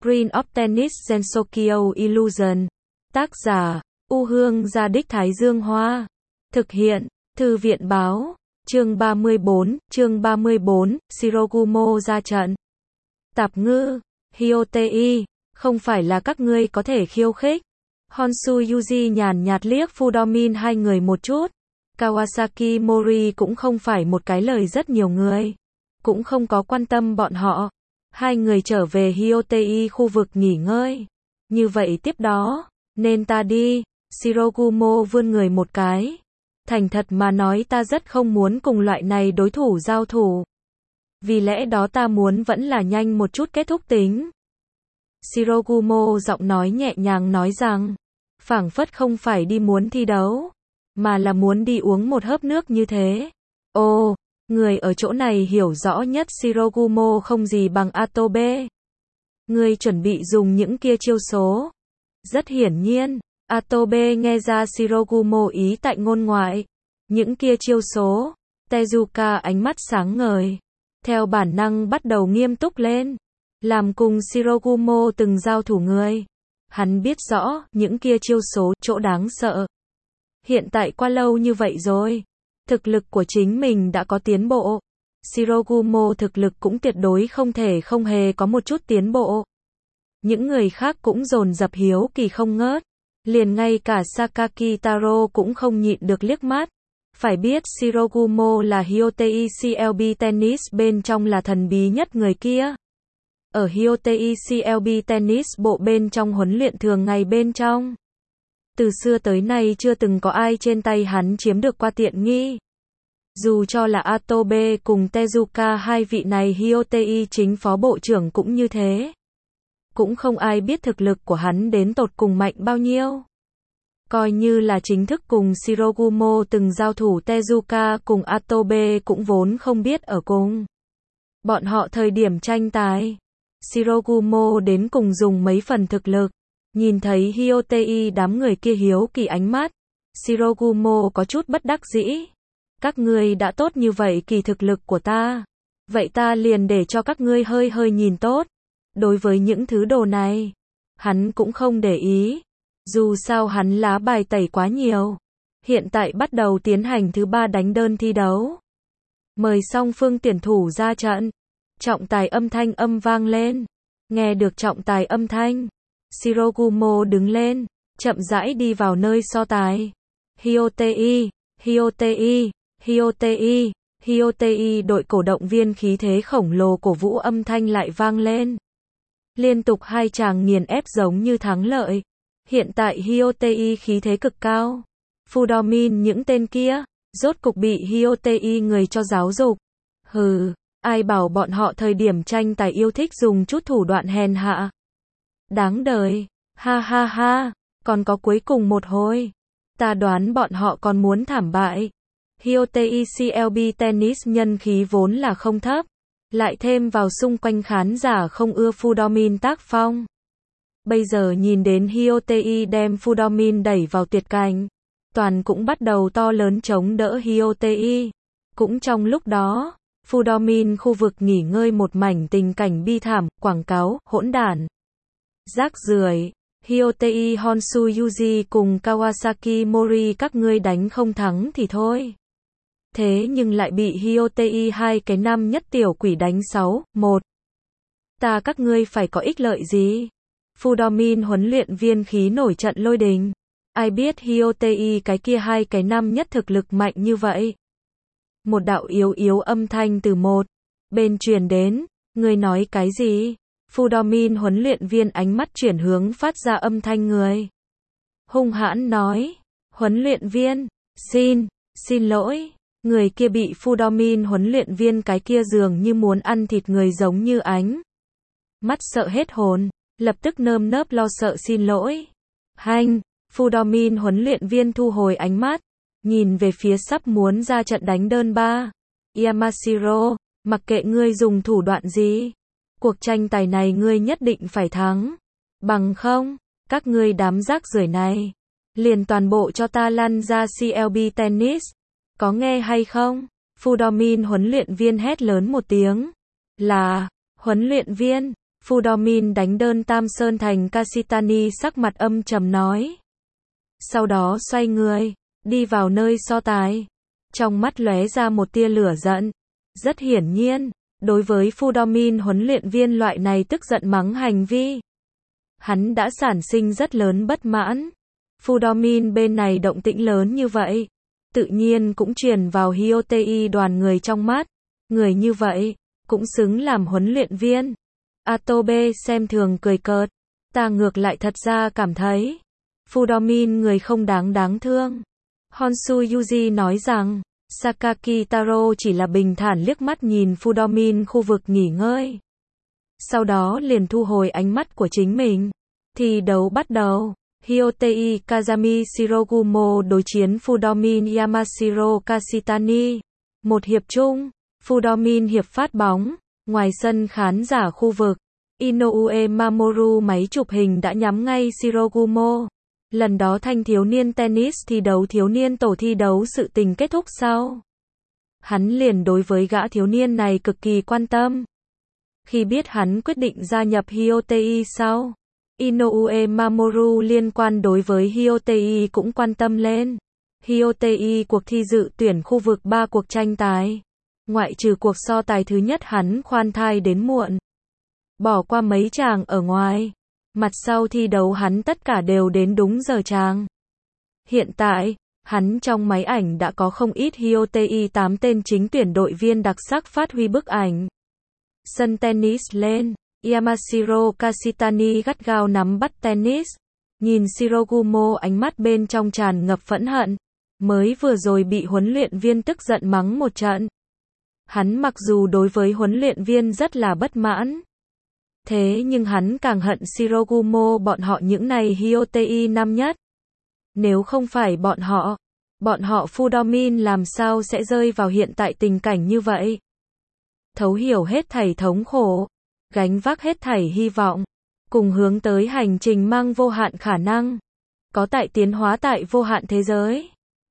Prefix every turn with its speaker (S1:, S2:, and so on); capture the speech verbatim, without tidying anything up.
S1: Screen of Tennis Gensokyo Illusion. Tác giả, U Hương Gia Đích Thái Dương Hoa. Thực hiện, Thư viện Báo. Chương ba mươi bốn, chương ba mươi bốn, Shirogumo ra trận. Tạp ngư, Hyotei, không phải là các ngươi có thể khiêu khích. Honshu Yuji nhàn nhạt liếc Fudomin hai người một chút. Kawasaki Mori cũng không phải một cái lời rất nhiều người. Cũng không có quan tâm bọn họ. Hai người trở về Hyotei khu vực nghỉ ngơi. Như vậy tiếp đó, nên ta đi. Shirogumo vươn người một cái. Thành thật mà nói ta rất không muốn cùng loại này đối thủ giao thủ. Vì lẽ đó ta muốn vẫn là nhanh một chút kết thúc tính. Shirogumo giọng nói nhẹ nhàng nói rằng, phảng phất không phải đi muốn thi đấu, mà là muốn đi uống một hớp nước như thế. Ồ, người ở chỗ này hiểu rõ nhất Shirogumo không gì bằng Atobe. Người chuẩn bị dùng những kia chiêu số. Rất hiển nhiên, Atobe nghe ra Shirogumo ý tại ngôn ngoại. Những kia chiêu số, Tezuka ánh mắt sáng ngời. Theo bản năng bắt đầu nghiêm túc lên. Làm cùng Shirogumo từng giao thủ người. Hắn biết rõ, những kia chiêu số, chỗ đáng sợ. Hiện tại qua lâu như vậy rồi. Thực lực của chính mình đã có tiến bộ. Shirogumo thực lực cũng tuyệt đối không thể không hề có một chút tiến bộ. Những người khác cũng dồn dập hiếu kỳ không ngớt. Liền ngay cả Sakaki Taro cũng không nhịn được liếc mắt. Phải biết Shirogumo là Hyotei xê lờ bê Tennis bên trong là thần bí nhất người kia. Ở Hyotei xê lờ bê Tennis bộ bên trong huấn luyện thường ngày bên trong. Từ xưa tới nay chưa từng có ai trên tay hắn chiếm được qua tiện nghi. Dù cho là Atobe cùng Tezuka hai vị này Hyotei chính phó bộ trưởng cũng như thế. Cũng không ai biết thực lực của hắn đến tột cùng mạnh bao nhiêu. Coi như là chính thức cùng Shirogumo từng giao thủ, Tezuka cùng Atobe cũng vốn không biết ở cùng. Bọn họ thời điểm tranh tài, Shirogumo đến cùng dùng mấy phần thực lực. Nhìn thấy Hyotei đám người kia hiếu kỳ ánh mắt, Shirogumo có chút bất đắc dĩ. Các ngươi đã tốt như vậy kỳ thực lực của ta. Vậy ta liền để cho các ngươi hơi hơi nhìn tốt. Đối với những thứ đồ này, hắn cũng không để ý. Dù sao hắn lá bài tẩy quá nhiều. Hiện tại bắt đầu tiến hành thứ ba đánh đơn thi đấu. Mời song phương tuyển thủ ra trận. Trọng tài âm thanh âm vang lên. Nghe được trọng tài âm thanh, Shirogumo đứng lên, chậm rãi đi vào nơi so tài. Hyotei, Hyotei, Hyotei, Hyotei, đội cổ động viên khí thế khổng lồ cổ vũ âm thanh lại vang lên. Liên tục hai chàng nghiền ép giống như thắng lợi. Hiện tại Hyotei khí thế cực cao. Fudomin những tên kia, rốt cục bị Hyotei người cho giáo dục. Hừ, ai bảo bọn họ thời điểm tranh tài yêu thích dùng chút thủ đoạn hèn hạ. Đáng đời, ha ha ha, còn có cuối cùng một hồi. Ta đoán bọn họ còn muốn thảm bại. Hyotei xê lờ bê Tennis nhân khí vốn là không thấp. Lại thêm vào xung quanh khán giả không ưa Fudomin tác phong. Bây giờ nhìn đến Hyotei đem Fudomin đẩy vào tuyệt cảnh. Toàn cũng bắt đầu to lớn chống đỡ Hyotei. Cũng trong lúc đó, Fudomin khu vực nghỉ ngơi một mảnh tình cảnh bi thảm, quảng cáo, hỗn đản. Rác rưởi. Hyotei Honshu Yuji cùng Kawasaki Mori các ngươi đánh không thắng thì thôi. Thế nhưng lại bị Hyotei hai cái năm nhất tiểu quỷ đánh sáu một. Ta các ngươi phải có ích lợi gì? Fudomin huấn luyện viên khí nổi trận lôi đình. Ai biết Hyotei cái kia hai cái năm nhất thực lực mạnh như vậy. Một đạo yếu yếu âm thanh từ một bên truyền đến. Người nói cái gì? Fudomin huấn luyện viên ánh mắt chuyển hướng phát ra âm thanh người. Hung hãn nói. Huấn luyện viên, xin, xin lỗi. Người kia bị Fudomin huấn luyện viên cái kia dường như muốn ăn thịt người giống như ánh mắt sợ hết hồn, lập tức nơm nớp lo sợ xin lỗi. Hanh, Fudomin huấn luyện viên thu hồi ánh mắt, nhìn về phía sắp muốn ra trận đánh đơn ba. Yamashiro, mặc kệ ngươi dùng thủ đoạn gì, cuộc tranh tài này ngươi nhất định phải thắng. Bằng không, các ngươi đám rác rưởi này, liền toàn bộ cho ta lăn ra xê lờ bê Tennis. Có nghe hay không? Fudomin huấn luyện viên hét lớn một tiếng. Là, huấn luyện viên. Fudomin đánh đơn Tam Sơn Thành Kashitani sắc mặt âm trầm nói. Sau đó xoay người, đi vào nơi so tài. Trong mắt lóe ra một tia lửa giận. Rất hiển nhiên, đối với Fudomin huấn luyện viên loại này tức giận mắng hành vi, hắn đã sản sinh rất lớn bất mãn. Fudomin bên này động tĩnh lớn như vậy, tự nhiên cũng truyền vào Hyotei đoàn người trong mắt. Người như vậy, cũng xứng làm huấn luyện viên. Atobe xem thường cười cợt. Ta ngược lại thật ra cảm thấy Fudomin người không đáng đáng thương. Honshu Yuji nói rằng, Sakaki Taro chỉ là bình thản liếc mắt nhìn Fudomin khu vực nghỉ ngơi. Sau đó liền thu hồi ánh mắt của chính mình. Thi đấu bắt đầu. Hyotei Kazami Shirogumo đối chiến Fudomin Yamashiro Kashitani. Một hiệp chung, Fudomin hiệp phát bóng. Ngoài sân khán giả khu vực, Inoue Mamoru máy chụp hình đã nhắm ngay Shirogumo. Lần đó thanh thiếu niên tennis thi đấu thiếu niên tổ thi đấu sự tình kết thúc sau. Hắn liền đối với gã thiếu niên này cực kỳ quan tâm. Khi biết hắn quyết định gia nhập Hyotei sau, Inoue Mamoru liên quan đối với Hyotei cũng quan tâm lên. Hyotei cuộc thi dự tuyển khu vực ba cuộc tranh tài. Ngoại trừ cuộc so tài thứ nhất hắn khoan thai đến muộn. Bỏ qua mấy chàng ở ngoài. Mặt sau thi đấu hắn tất cả đều đến đúng giờ chàng. Hiện tại, hắn trong máy ảnh đã có không ít Hyotei tám tên chính tuyển đội viên đặc sắc phát huy bức ảnh. Sân tennis lên, Yamashiro Kashitani gắt gao nắm bắt tennis. Nhìn Shirogumo ánh mắt bên trong tràn ngập phẫn hận. Mới vừa rồi bị huấn luyện viên tức giận mắng một trận. Hắn mặc dù đối với huấn luyện viên rất là bất mãn. Thế nhưng hắn càng hận Shirogumo bọn họ những này Hyotei năm nhất. Nếu không phải bọn họ, bọn họ Fudomin làm sao sẽ rơi vào hiện tại tình cảnh như vậy. Thấu hiểu hết thảy thống khổ, gánh vác hết thảy hy vọng, cùng hướng tới hành trình mang vô hạn khả năng, có tại tiến hóa tại vô hạn thế giới.